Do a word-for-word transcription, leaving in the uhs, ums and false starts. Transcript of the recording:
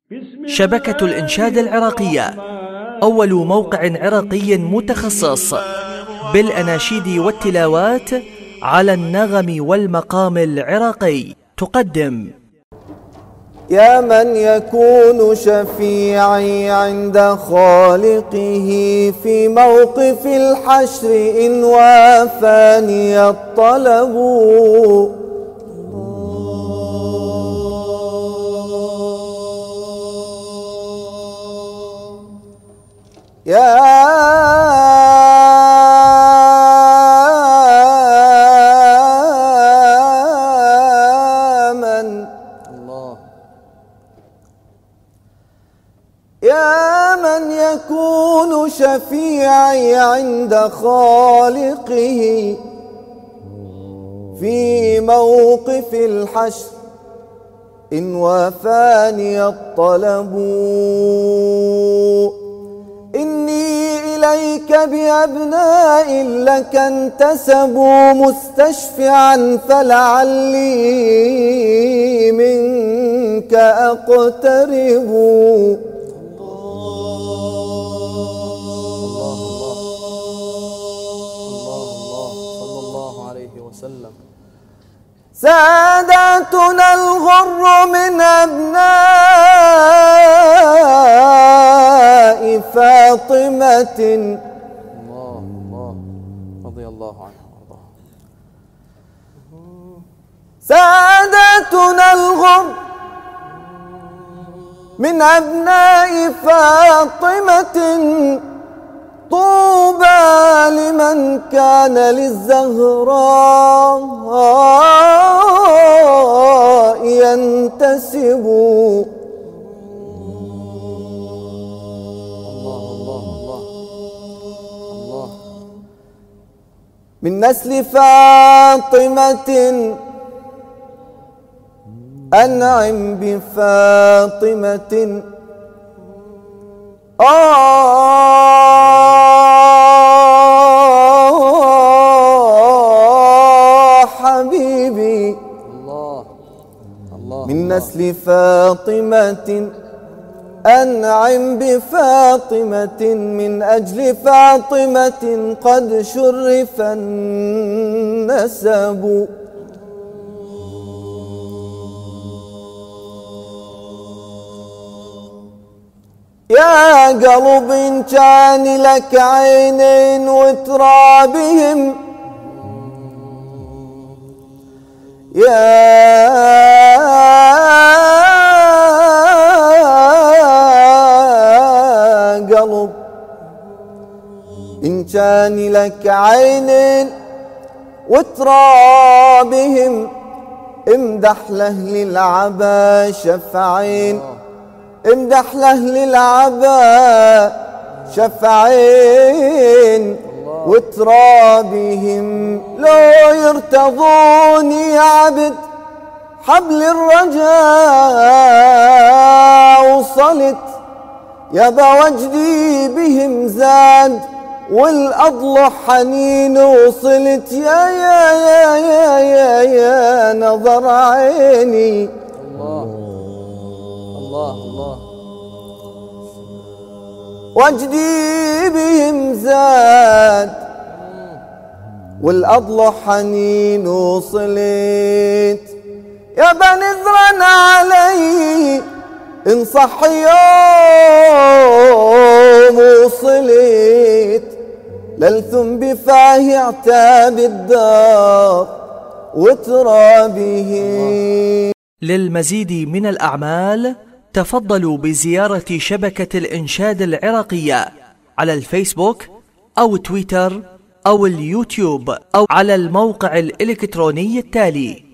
شبكة الإنشاد العراقية، أول موقع عراقي متخصص بالأناشيد والتلاوات على النغم والمقام العراقي، تقدم: يا من يكون شفيعي عند خالقه في موقف الحشر إن وافاني الطلب. يا من الله يا من يكون شفيعي عند خالقه في موقف الحشر إن وافاني الطلب. إني إليك بأبناء لك انتسبوا مستشفعا فلعلي منك أقترب. ساداتنا الغر من أبناء فاطمة الله الله رضي الله عنه وارضاه. ساداتنا الغر من أبناء فاطمة طوبى لمن كان للزهراء ينتسب. الله الله الله الله. من نسل فاطمة أنعم بفاطمة آه حبيبي الله الله. من نسل فاطمة أنعم بفاطمة من أجل فاطمة قد شرف النسب. يا قلب إن كان لك عينين وترى بهم، يا قلب إن كان لك عينين وترى بهم امدح لأهل العبا شفعين، امدح لأهل العبا شفعين وترى بهم لو يرتضوني عبد حبل الرجاء وصلت. يبا وجدي بهم زاد والأضلع حنين وصلت. يا يا يا يا يا, يا نظر عيني الله الله الله. وجدي بهم زاد والأضلع حنين وصلت. يا بنذرا علي إن صح يوم وصلت للثم بفاه عتاب الدار وترى به. للمزيد من الأعمال تفضلوا بزيارة شبكة الإنشاد العراقية على الفيسبوك أو تويتر أو اليوتيوب أو على الموقع الإلكتروني التالي: